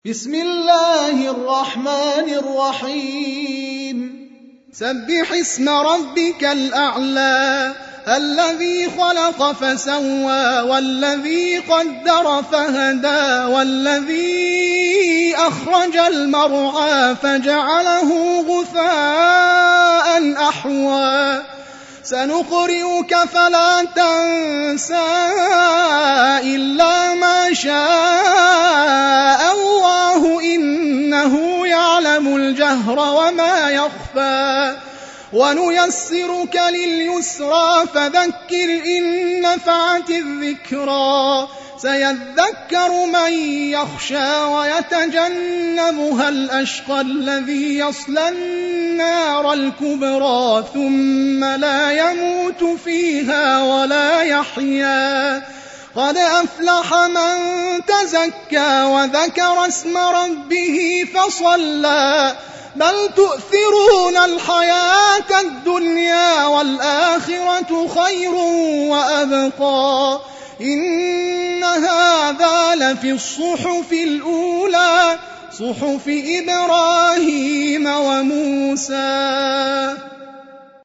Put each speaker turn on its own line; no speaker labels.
بسم الله الرحمن الرحيم سبح اسم ربك الأعلى الذي خلق فسوى والذي قدر فهدى والذي أخرج المرعى فجعله غثاء أحوى سنقرئك فلا تنسى إلا ما شاء الله إنه يعلم الجهر وما يخفى ونيسرك لليسرى فذكر إن نفعت الذكرى سيذكر من يخشى ويتجنبها الأشقى الذي يصلى النار الكبرى ثم لا يموت فيها ولا يحيا قد أفلح من تزكى وذكر اسم ربه فصلى بل تؤثرون الحياة الدنيا والآخرة خير وأبقى إن هذا لفي الصحف الأولى صحف إبراهيم وموسى